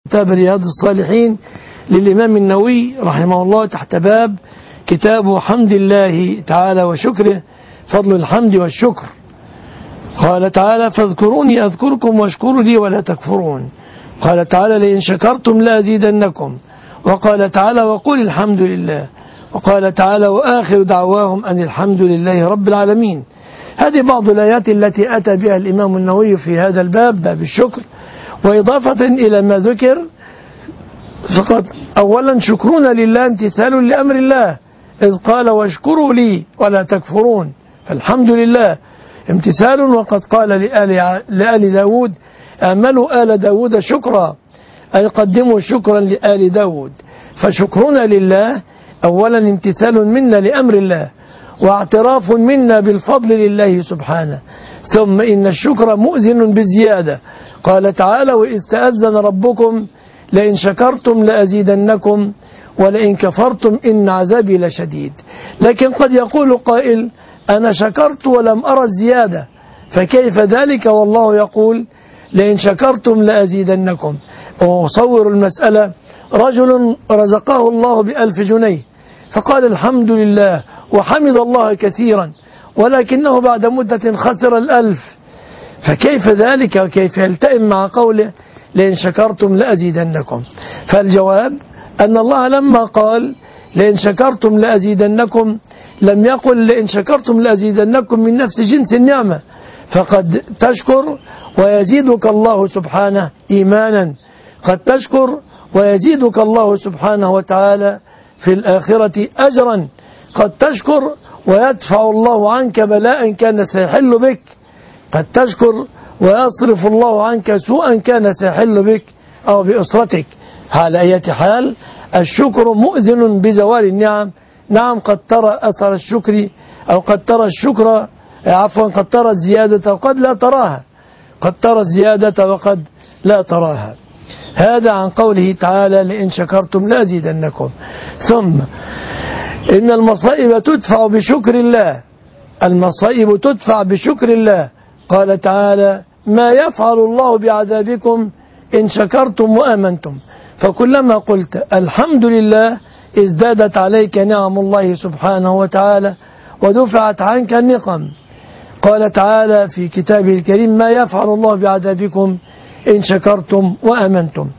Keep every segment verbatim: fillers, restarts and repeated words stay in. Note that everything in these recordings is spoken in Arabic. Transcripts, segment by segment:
كتاب رياض الصالحين للإمام النووي رحمه الله تحت باب كتاب حمد الله تعالى وشكره، فضل الحمد والشكر. قال تعالى: فاذكروني أذكركم واشكروا لي ولا تكفرون. قال تعالى: لئن شكرتم لأزيدنكم. وقال تعالى: وقل الحمد لله. وقال تعالى: وآخر دعواهم أن الحمد لله رب العالمين. هذه بعض الآيات التي أتى بها الإمام النووي في هذا الباب، باب الشكر. وإضافة إلى ما ذكر فقط، أولا شكرنا لله امتثال لأمر الله، إذ قال: واشكروا لي ولا تكفرون. فالحمد لله امتثال. وقد قال لآل, لآل داود: أعملوا آل داود شكرا، أي قدموا شكرا لآل داود. فشكرنا لله أولا امتثال منا لأمر الله، واعتراف منا بالفضل لله سبحانه. ثم إن الشكر مؤذن بالزيادة. قال تعالى: وإذ تأذن ربكم لئن شكرتم لأزيدنكم ولئن كفرتم إن عذابي لشديد. لكن قد يقول قائل: أنا شكرت ولم أرى الزيادة، فكيف ذلك والله يقول لئن شكرتم لأزيدنكم؟ وصور المسألة: رجل رزقه الله بألف جنيه فقال الحمد لله وحمد الله كثيرا، ولكنه بعد مدة خسر الألف، فكيف ذلك وكيف يلتئم مع قوله لئن شكرتم لأزيدنكم؟ فالجواب أن الله لما قال لئن شكرتم لأزيدنكم لم يقل لئن شكرتم لأزيدنكم من نفس جنس النعمة، فقد تشكر ويزيدك الله سبحانه إيمانا، قد تشكر ويزيدك الله سبحانه وتعالى في الآخرة أجرا، قد تشكر ويدفع الله عنك بلاء كان سيحل بك، قد تشكر ويصرف الله عنك سوءا كان سيحل بك أو بأسرتك. على أي حال الشكر مؤذن بزوال النعم. نعم، قد ترى أثر الشكر أو قد ترى الشكر عفوا قد ترى الزيادة وقد لا تراها، قد ترى الزيادة وقد لا تراها. هذا عن قوله تعالى لئن شكرتم لأزيدنكم. ثم إن المصائب تدفع بشكر الله، المصائب تدفع بشكر الله. قال تعالى: ما يفعل الله بعذابكم إن شكرتم وآمنتم. فكلما قلت الحمد لله ازدادت عليك نعم الله سبحانه وتعالى ودفعت عنك النقم. قال تعالى في كتابه الكريم: ما يفعل الله بعذابكم إن شكرتم وآمنتم.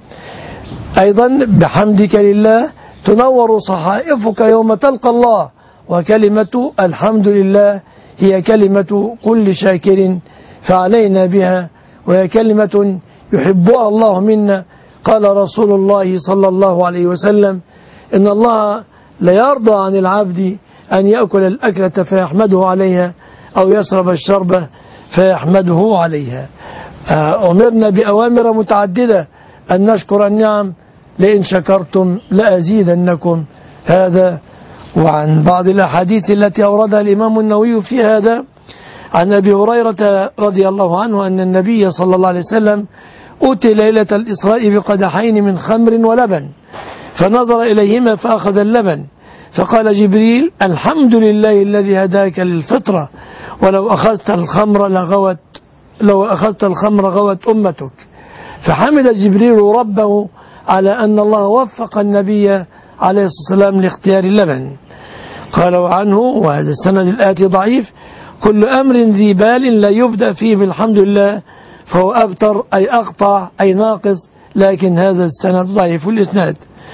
أيضا بحمدك لله تنور صحائفك يوم تلقى الله، وكلمة الحمد لله هي كلمة كل شاكر فعلينا بها، وهي كلمة يحبها الله منا. قال رسول الله صلى الله عليه وسلم: إن الله لا يرضى عن العبد أن يأكل الأكلة فيحمده عليها أو يشرب الشربة فيحمده عليها. أمرنا بأوامر متعددة أن نشكر النعم، لئن شكرتم لأزيدنكم. هذا وعن بعض الأحاديث التي أوردها الإمام النووي في هذا عن أبي هريرة رضي الله عنه أن النبي صلى الله عليه وسلم أتي ليلة الإسراء بقدحين من خمر ولبن، فنظر إليهما فأخذ اللبن، فقال جبريل: الحمد لله الذي هداك للفطرة، ولو أخذت الخمر لغوت لو أخذت الخمر غوت أمتك. فحمد جبريل ربه على أن الله وفق النبي عليه الصلاة والسلام لاختيار اللبن. قال عنه، وهذا السند الآتي ضعيف: كل أمر ذي بال لا يبدأ فيه بالحمد لله فهو أبتر أي أقطع أي ناقص، لكن هذا السند ضعيف الإسناد.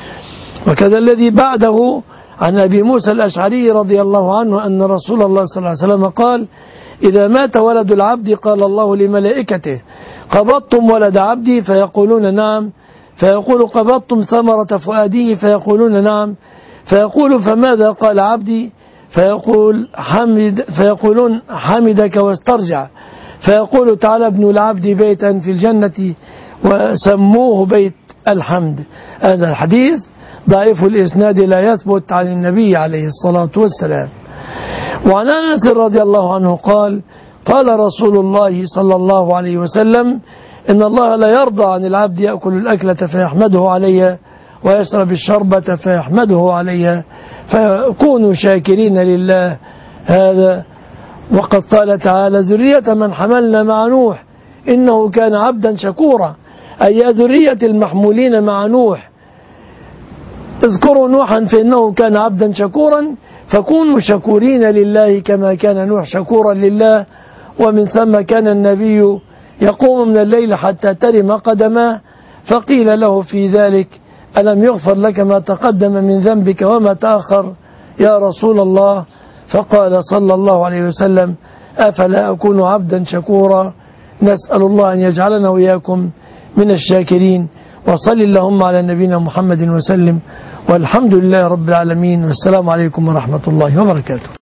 وكذا الذي بعده عن أبي موسى الأشعري رضي الله عنه أن رسول الله صلى الله عليه وسلم قال: إذا مات ولد العبد قال الله لملائكته: قبضتم ولد عبدي؟ فيقولون نعم. فيقول: قبضتم ثمرة فؤاده؟ فيقولون نعم. فيقول: فماذا قال عبدي؟ فيقول حمد فيقولون حمدك واسترجع. فيقول تعالى: ابن العبد بيتا في الجنة وسموه بيت الحمد. هذا الحديث ضعيف الإسناد لا يثبت عن النبي عليه الصلاة والسلام. وعن أنس رضي الله عنه قال: قال رسول الله صلى الله عليه وسلم: إن الله لا يرضى عن العبد يأكل الأكلة فيحمده عليها ويشرب الشربة فيحمده عليها، فكونوا شاكرين لله. هذا وقد قال تعالى: ذرية من حملنا مع نوح إنه كان عبدا شكورا. أي يا ذرية المحمولين مع نوح اذكروا نوحا فإنه كان عبدا شكورا، فكونوا شكورين لله كما كان نوح شكورا لله. ومن ثم كان النبي يقوم من الليل حتى ترم قدماه، فقيل له في ذلك ألم يغفر لك ما تقدم من ذنبك وما تأخر يا رسول الله؟ فقال صلى الله عليه وسلم أفلا أكون عبدا شكورا. نسأل الله أن يجعلنا وإياكم من الشاكرين. وصل اللهم على نبينا محمد وسلم، والحمد لله رب العالمين، والسلام عليكم ورحمة الله وبركاته.